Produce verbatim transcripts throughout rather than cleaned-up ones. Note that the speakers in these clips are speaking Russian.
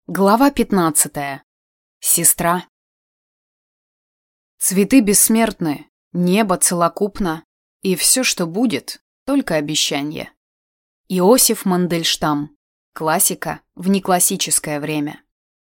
Глава пятнадцатая. Сестра. Цветы бессмертны, небо целокупно, и все, что будет, только обещанье. Иосиф Мандельштам. Классика в неклассическое время.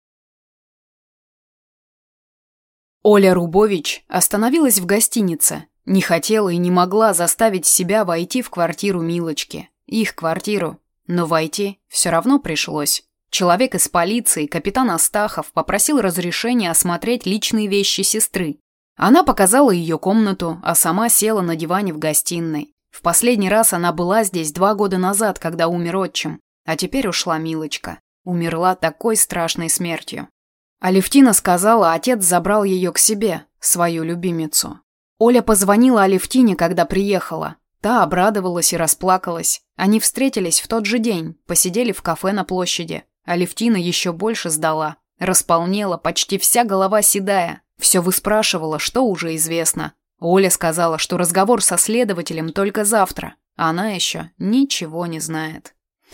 Оля Рубович остановилась в гостинице, не хотела и не могла заставить себя войти в квартиру Милочки, их квартиру, но войти все равно пришлось. Человек из полиции, капитан Астахов, попросил разрешения осмотреть личные вещи сестры. Она показала ее комнату, а сама села на диване в гостиной. В последний раз она была здесь два года назад, когда умер отчим, а теперь ушла Милочка. Умерла такой страшной смертью. Алевтина сказала, отец забрал ее к себе, свою любимицу. Оля позвонила Алевтине, когда приехала. Та обрадовалась и расплакалась. Они встретились в тот же день, посидели в кафе на площади. Алевтина еще больше сдала. Располнела, почти вся голова седая. Все выспрашивала, что уже известно. Оля сказала, что разговор со следователем только завтра. Она еще ничего не знает.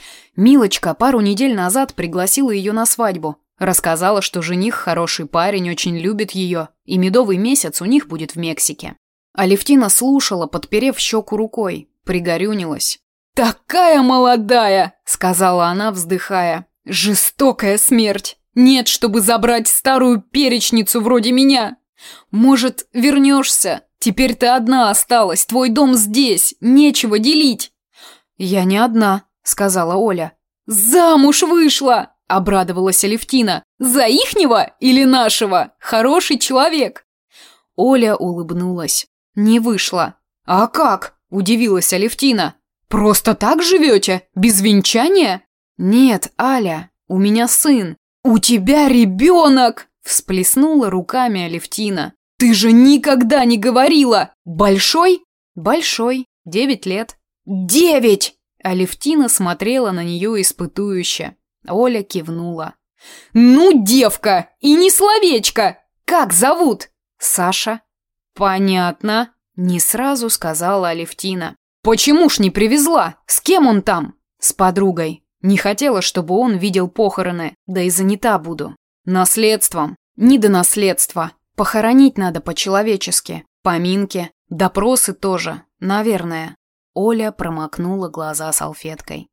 Милочка пару недель назад пригласила ее на свадьбу. Рассказала, что жених хороший парень, очень любит ее, и медовый месяц у них будет в Мексике. Алевтина слушала, подперев щеку рукой, пригорюнилась. «Такая молодая!» — сказала она, вздыхая. «Жестокая смерть! Нет, чтобы забрать старую перечницу вроде меня! Может, вернешься? Теперь ты одна осталась, твой дом здесь, нечего делить!» «Я не одна», — сказала Оля. «Замуж вышла!» — обрадовалась Алевтина. «За ихнего или нашего? Хороший человек!» Оля улыбнулась. «Не вышла». «А как?» – удивилась Алевтина. «Просто так живете? Без венчания?» «Нет, Аля, у меня сын». «У тебя ребенок!» – всплеснула руками Алевтина. «Ты же никогда не говорила! Большой?» «Большой, девять лет». «Девять!» – Алевтина смотрела на нее испытующе. Оля кивнула. «Ну, девка, и не словечко! Как зовут?» «Саша». «Понятно», – не сразу сказала Алевтина. «Почему ж не привезла? С кем он там?» «С подругой. Не хотела, чтобы он видел похороны, да и занята буду. Наследством. Не до наследства. Похоронить надо по-человечески. Поминки. Допросы тоже. Наверное». Оля промокнула глаза салфеткой.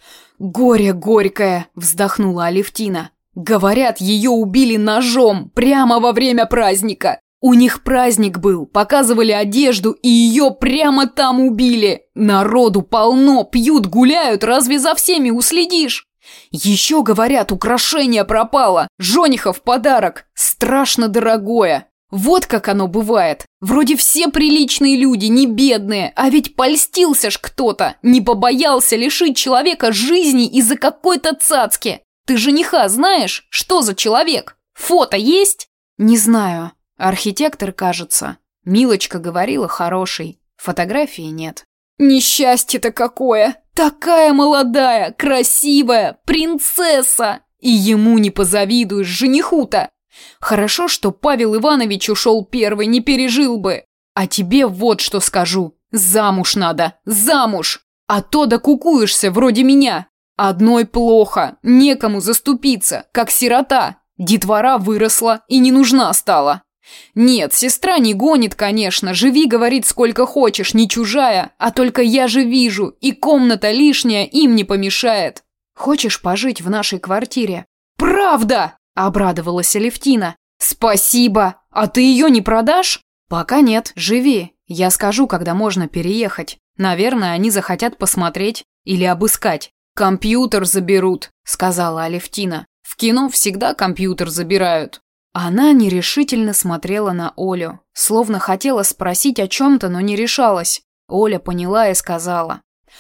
«Горе горькое!» – вздохнула Алевтина. «Говорят, ее убили ножом прямо во время праздника. У них праздник был, показывали одежду, и ее прямо там убили. Народу полно, пьют, гуляют, разве за всеми уследишь? Еще, говорят, украшение пропало, жениха в подарок, страшно дорогое. Вот как оно бывает. Вроде все приличные люди, не бедные, а ведь польстился ж кто-то, не побоялся лишить человека жизни из-за какой-то цацки. Ты жениха знаешь? Что за человек? Фото есть?» «Не знаю. Архитектор, кажется. Милочка говорила, хороший. Фотографии нет». «Несчастье-то какое! Такая молодая, красивая, принцесса! И ему не позавидуешь, жениху-то! Хорошо, что Павел Иванович ушел первый, не пережил бы. А тебе вот что скажу. Замуж надо, замуж! А то докукуешься вроде меня. Одной плохо, некому заступиться, как сирота. Детвора выросла и не нужна стала. Нет, сестра не гонит, конечно, живи, говорит, сколько хочешь, не чужая, а только я же вижу, и комната лишняя им не помешает. Хочешь пожить в нашей квартире?» «Правда!» – обрадовалась Алевтина. «Спасибо! А ты ее не продашь?» «Пока нет, живи. Я скажу, когда можно переехать. Наверное, они захотят посмотреть или обыскать. Компьютер заберут», – сказала Алевтина. «В кино всегда компьютер забирают». Она нерешительно смотрела на Олю, словно хотела спросить о чем-то, но не решалась. Оля поняла и сказала: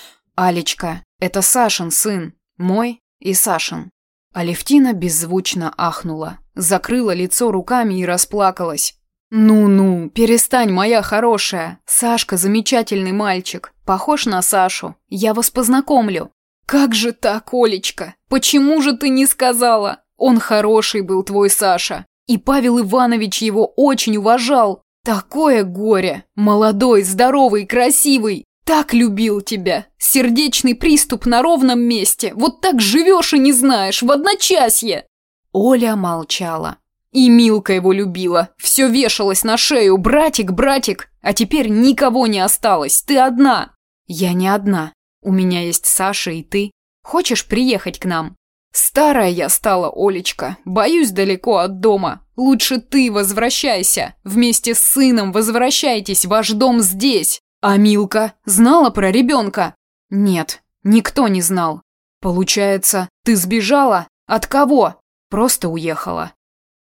«Алечка, это Сашин сын, мой и Сашин». Алевтина беззвучно ахнула, закрыла лицо руками и расплакалась. «Ну-ну, перестань, моя хорошая. Сашка замечательный мальчик, похож на Сашу. Я вас познакомлю». «Как же так, Олечка? Почему же ты не сказала? Он хороший был, твой Саша. И Павел Иванович его очень уважал. Такое горе! Молодой, здоровый, красивый. Так любил тебя. Сердечный приступ на ровном месте. Вот так живешь и не знаешь, в одночасье. Оля молчала. И Милка его любила. Все вешалось на шею. Братик, братик. А теперь никого не осталось. Ты одна. Я не одна. У меня есть Саша и ты. Хочешь приехать к нам? Старая я стала, Олечка. Боюсь далеко от дома. Лучше ты возвращайся. Вместе с сыном возвращайтесь. Ваш дом здесь. А Милка знала про ребенка? Нет, никто не знал. Получается, ты сбежала? От кого? Просто уехала.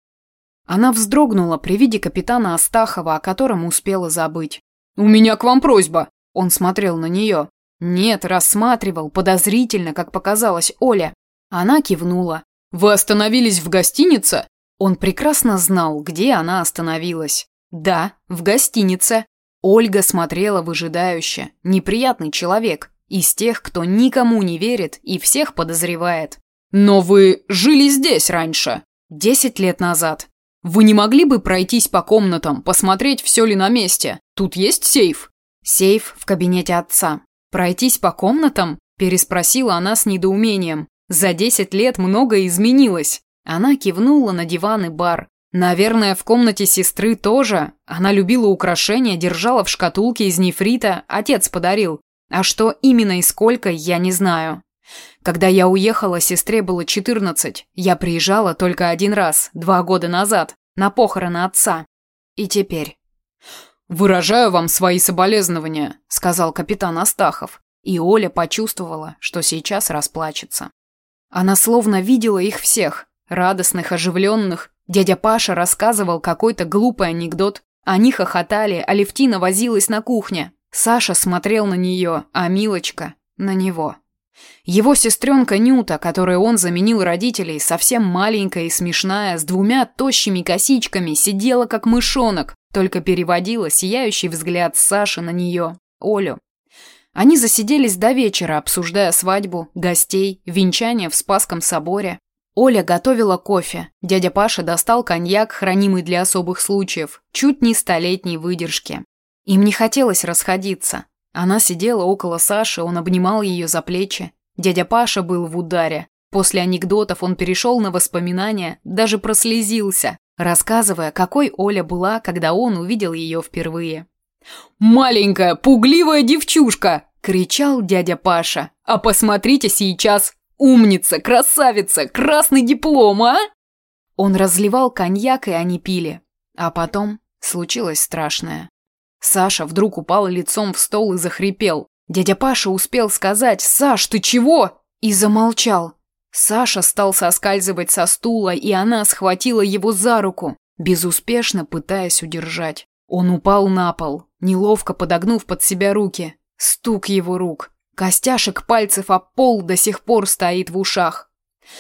Она вздрогнула при виде капитана Астахова, о котором успела забыть. «У меня к вам просьба!» Он смотрел на нее. Нет, рассматривал, подозрительно, как показалось Оле. Она кивнула. «Вы остановились в гостинице?» Он прекрасно знал, где она остановилась. Да, в гостинице. Ольга смотрела выжидающе. Неприятный человек. Из тех, кто никому не верит и всех подозревает. «Но вы жили здесь раньше?» «Десять лет назад». «Вы не могли бы пройтись по комнатам, посмотреть, все ли на месте? Тут есть сейф?» «Сейф в кабинете отца». «Пройтись по комнатам?» – переспросила она с недоумением. «За десять лет многое изменилось». Она кивнула на диван и бар. «Наверное, в комнате сестры тоже. Она любила украшения, держала в шкатулке из нефрита, отец подарил. А что именно и сколько, я не знаю. Когда я уехала, сестре было четырнадцать. Я приезжала только один раз, два года назад, на похороны отца. И теперь». «Выражаю вам свои соболезнования», — сказал капитан Астахов. И Оля почувствовала, что сейчас расплачется. Она словно видела их всех, радостных, оживленных. Дядя Паша рассказывал какой-то глупый анекдот. Они хохотали, а Левтина возилась на кухне. Саша смотрел на нее, а Милочка — на него. Его сестренка Нюта, которой он заменил родителей, совсем маленькая и смешная, с двумя тощими косичками, сидела как мышонок, только переводила сияющий взгляд Саши на нее, Олю. Они засиделись до вечера, обсуждая свадьбу, гостей, венчание в Спасском соборе. Оля готовила кофе. Дядя Паша достал коньяк, хранимый для особых случаев, чуть не столетней выдержки. Им не хотелось расходиться. Она сидела около Саши, он обнимал ее за плечи. Дядя Паша был в ударе. После анекдотов он перешел на воспоминания, даже прослезился, рассказывая, какой Оля была, когда он увидел ее впервые. «Маленькая, пугливая девчушка!» – кричал дядя Паша. «А посмотрите сейчас! Умница, красавица, красный диплом, а?» Он разливал коньяк, и они пили. А потом случилось страшное. Саша вдруг упал лицом в стол и захрипел. Дядя Паша успел сказать: «Саш, ты чего?» и замолчал. Саша стал соскальзывать со стула, и она схватила его за руку, безуспешно пытаясь удержать. Он упал на пол, неловко подогнув под себя руки. Стук его рук. Костяшек пальцев об пол до сих пор стоит в ушах.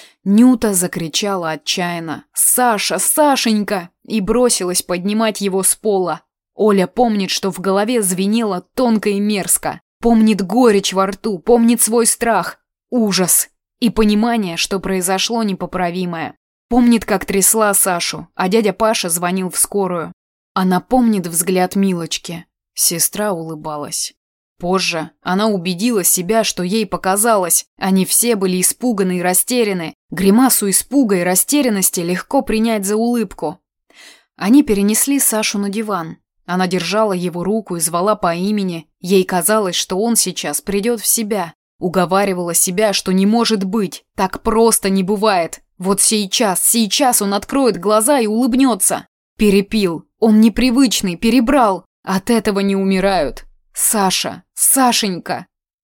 Нюта закричала отчаянно: «Саша, Сашенька!» и бросилась поднимать его с пола. Оля помнит, что в голове звенело тонко и мерзко. Помнит горечь во рту, помнит свой страх, ужас и понимание, что произошло непоправимое. Помнит, как трясла Сашу, а дядя Паша звонил в скорую. Она помнит взгляд Милочки. Сестра улыбалась. Позже она убедила себя, что ей показалось. Они все были испуганы и растеряны. Гримасу испуга и растерянности легко принять за улыбку. Они перенесли Сашу на диван. Она держала его руку и звала по имени. Ей казалось, что он сейчас придет в себя. Уговаривала себя, что не может быть. Так просто не бывает. Вот сейчас, сейчас он откроет глаза и улыбнется. Перепил. Он непривычный, перебрал. От этого не умирают. Саша, Сашенька.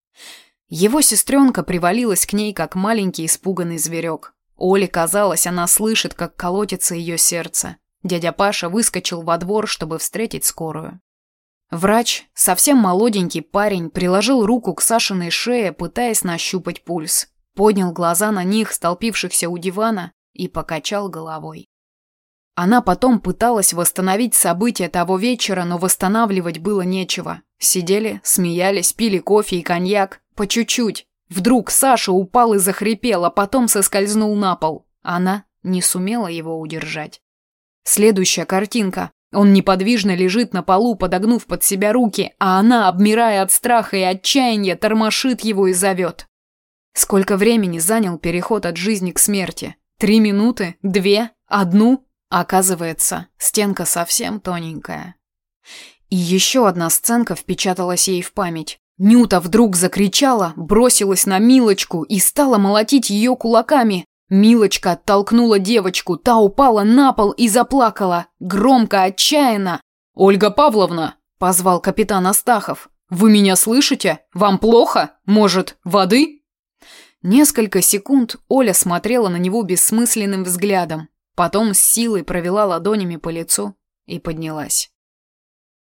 Его сестренка привалилась к ней, как маленький испуганный зверек. Оле казалось, она слышит, как колотится ее сердце. Дядя Паша выскочил во двор, чтобы встретить скорую. Врач, совсем молоденький парень, приложил руку к Сашиной шее, пытаясь нащупать пульс. Поднял глаза на них, столпившихся у дивана, и покачал головой. Она потом пыталась восстановить события того вечера, но восстанавливать было нечего. Сидели, смеялись, пили кофе и коньяк. По чуть-чуть. Вдруг Саша упал и захрипел, а потом соскользнул на пол. Она не сумела его удержать. Следующая картинка. Он неподвижно лежит на полу, подогнув под себя руки, а она, обмирая от страха и отчаяния, тормошит его и зовет. Сколько времени занял переход от жизни к смерти? Три минуты? Две? Одну? Оказывается, стенка совсем тоненькая. И еще одна сценка впечаталась ей в память. Нюта вдруг закричала, бросилась на Милочку и стала молотить ее кулаками. Милочка оттолкнула девочку, та упала на пол и заплакала, громко, отчаянно. «Ольга Павловна!» – позвал капитан Астахов. «Вы меня слышите? Вам плохо? Может, воды?» Несколько секунд Оля смотрела на него бессмысленным взглядом, потом с силой провела ладонями по лицу и поднялась.